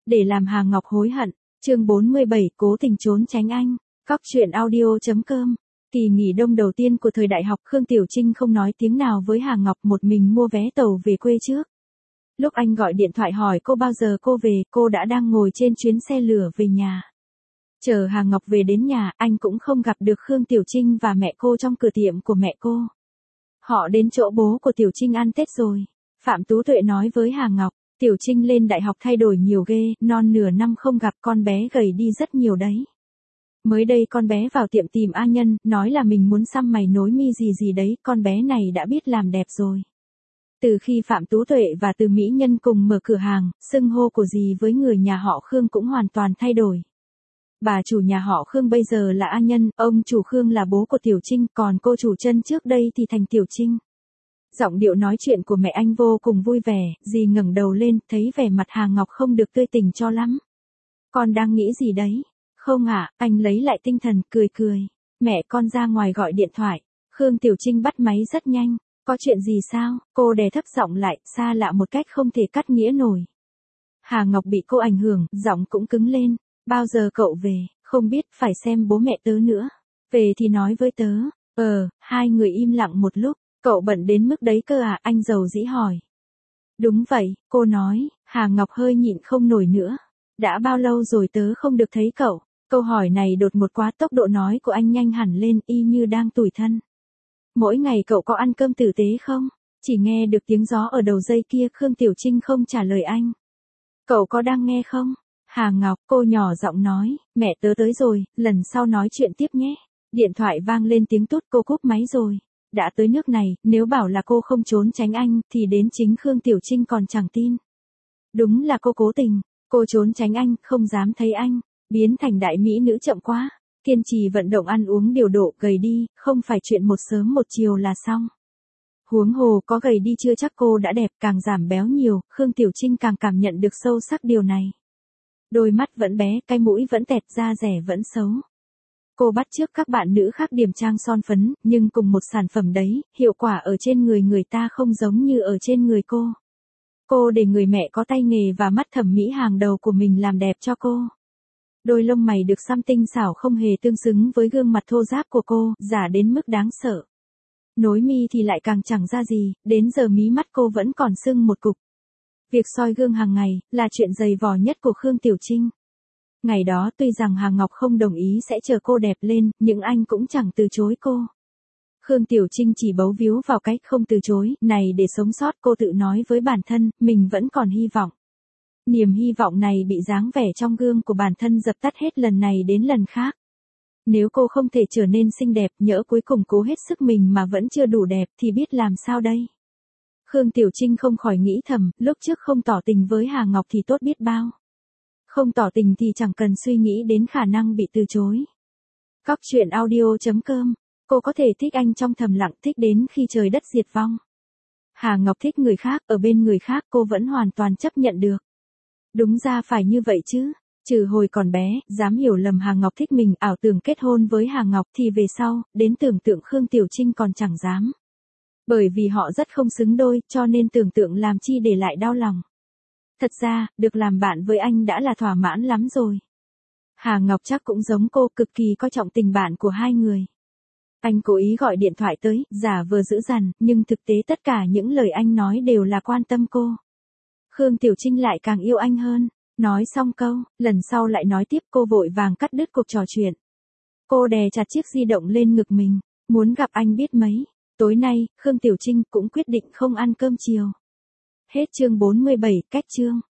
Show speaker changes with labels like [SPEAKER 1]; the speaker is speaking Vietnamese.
[SPEAKER 1] để làm Hà Ngọc hối hận. Chương 47, cố tình trốn tránh anh. Cóc truyện audio.com. Kỳ nghỉ đông đầu tiên của thời đại học, Khương Tiểu Trinh không nói tiếng nào với Hà Ngọc, một mình mua vé tàu về quê trước. Lúc anh gọi điện thoại hỏi cô bao giờ cô về, cô đã đang ngồi trên chuyến xe lửa về nhà. Chờ Hà Ngọc về đến nhà, anh cũng không gặp được Khương Tiểu Trinh và mẹ cô trong cửa tiệm của mẹ cô. Họ đến chỗ bố của Tiểu Trinh ăn Tết rồi. Phạm Tú Tuệ nói với Hà Ngọc, Tiểu Trinh lên đại học thay đổi nhiều ghê, non nửa năm không gặp con bé gầy đi rất nhiều đấy. Mới đây con bé vào tiệm tìm A Nhân, nói là mình muốn xăm mày nối mi gì gì đấy, con bé này đã biết làm đẹp rồi. Từ khi Phạm Tú Tuệ và Từ Mỹ Nhân cùng mở cửa hàng, xưng hô của dì với người nhà họ Khương cũng hoàn toàn thay đổi. Bà chủ nhà họ Khương bây giờ là A Nhân, ông chủ Khương là bố của Tiểu Trinh, còn cô chủ Trân trước đây thì thành Tiểu Trinh. Giọng điệu nói chuyện của mẹ anh vô cùng vui vẻ, dì ngẩng đầu lên, thấy vẻ mặt Hà Ngọc không được tươi tỉnh cho lắm. Con đang nghĩ gì đấy? Không ạ, anh lấy lại tinh thần, cười cười. Mẹ con ra ngoài gọi điện thoại. Khương Tiểu Trinh bắt máy rất nhanh. Có chuyện gì sao? Cô đè thấp giọng lại, xa lạ một cách không thể cắt nghĩa nổi. Hà Ngọc bị cô ảnh hưởng, giọng cũng cứng lên. Bao giờ cậu về? Không biết, phải xem bố mẹ tớ nữa. Về thì nói với tớ. Hai người im lặng một lúc. Cậu bận đến mức đấy cơ à? Anh giàu dĩ hỏi. Đúng vậy, cô nói. Hà Ngọc hơi nhịn không nổi nữa. Đã bao lâu rồi tớ không được thấy cậu? Câu hỏi này đột ngột quá, tốc độ nói của anh nhanh hẳn lên, y như đang tủi thân. Mỗi ngày cậu có ăn cơm tử tế không? Chỉ nghe được tiếng gió ở đầu dây kia, Khương Tiểu Trinh không trả lời anh. Cậu có đang nghe không? Hà Ngọc, cô nhỏ giọng nói, mẹ tớ tới rồi, lần sau nói chuyện tiếp nhé. Điện thoại vang lên tiếng tút, cô cúp máy rồi. Đã tới nước này, nếu bảo là cô không trốn tránh anh, thì đến chính Khương Tiểu Trinh còn chẳng tin. Đúng là cô cố tình, cô trốn tránh anh, không dám thấy anh, biến thành đại mỹ nữ chậm quá. Kiên trì vận động ăn uống điều độ, gầy đi, không phải chuyện một sớm một chiều là xong. Huống hồ có gầy đi chưa chắc cô đã đẹp, càng giảm béo nhiều, Khương Tiểu Trinh càng cảm nhận được sâu sắc điều này. Đôi mắt vẫn bé, cái mũi vẫn tẹt, da rẻ vẫn xấu. Cô bắt chước các bạn nữ khác điểm trang son phấn, nhưng cùng một sản phẩm đấy, hiệu quả ở trên người ta không giống như ở trên người cô. Cô để người mẹ có tay nghề và mắt thẩm mỹ hàng đầu của mình làm đẹp cho cô. Đôi lông mày được xăm tinh xảo không hề tương xứng với gương mặt thô ráp của cô, giả đến mức đáng sợ. Nối mi thì lại càng chẳng ra gì, đến giờ mí mắt cô vẫn còn sưng một cục. Việc soi gương hàng ngày, là chuyện dày vò nhất của Khương Tiểu Trinh. Ngày đó tuy rằng Hà Ngọc không đồng ý sẽ chờ cô đẹp lên, nhưng anh cũng chẳng từ chối cô. Khương Tiểu Trinh chỉ bấu víu vào cách không từ chối, này để sống sót cô tự nói với bản thân, mình vẫn còn hy vọng. Niềm hy vọng này bị dáng vẻ trong gương của bản thân dập tắt hết lần này đến lần khác. Nếu cô không thể trở nên xinh đẹp, nhỡ cuối cùng cố hết sức mình mà vẫn chưa đủ đẹp thì biết làm sao đây? Khương Tiểu Trinh không khỏi nghĩ thầm, lúc trước không tỏ tình với Hà Ngọc thì tốt biết bao. Không tỏ tình thì chẳng cần suy nghĩ đến khả năng bị từ chối. Cóc truyện audio.com. Cô có thể thích anh trong thầm lặng, thích đến khi trời đất diệt vong. Hà Ngọc thích người khác, ở bên người khác cô vẫn hoàn toàn chấp nhận được. Đúng ra phải như vậy chứ. Trừ hồi còn bé, dám hiểu lầm Hà Ngọc thích mình, ảo tưởng kết hôn với Hà Ngọc thì về sau, đến tưởng tượng Khương Tiểu Trinh còn chẳng dám. Bởi vì họ rất không xứng đôi, cho nên tưởng tượng làm chi để lại đau lòng. Thật ra, được làm bạn với anh đã là thỏa mãn lắm rồi. Hà Ngọc chắc cũng giống cô, cực kỳ coi trọng tình bạn của hai người. Anh cố ý gọi điện thoại tới, giả vờ dữ dằn, nhưng thực tế tất cả những lời anh nói đều là quan tâm cô. Khương Tiểu Trinh lại càng yêu anh hơn. Nói xong câu, lần sau lại nói tiếp, cô vội vàng cắt đứt cuộc trò chuyện. Cô đè chặt chiếc di động lên ngực mình, muốn gặp anh biết mấy. Tối nay, Khương Tiểu Trinh cũng quyết định không ăn cơm chiều. Hết chương 47, cách chương.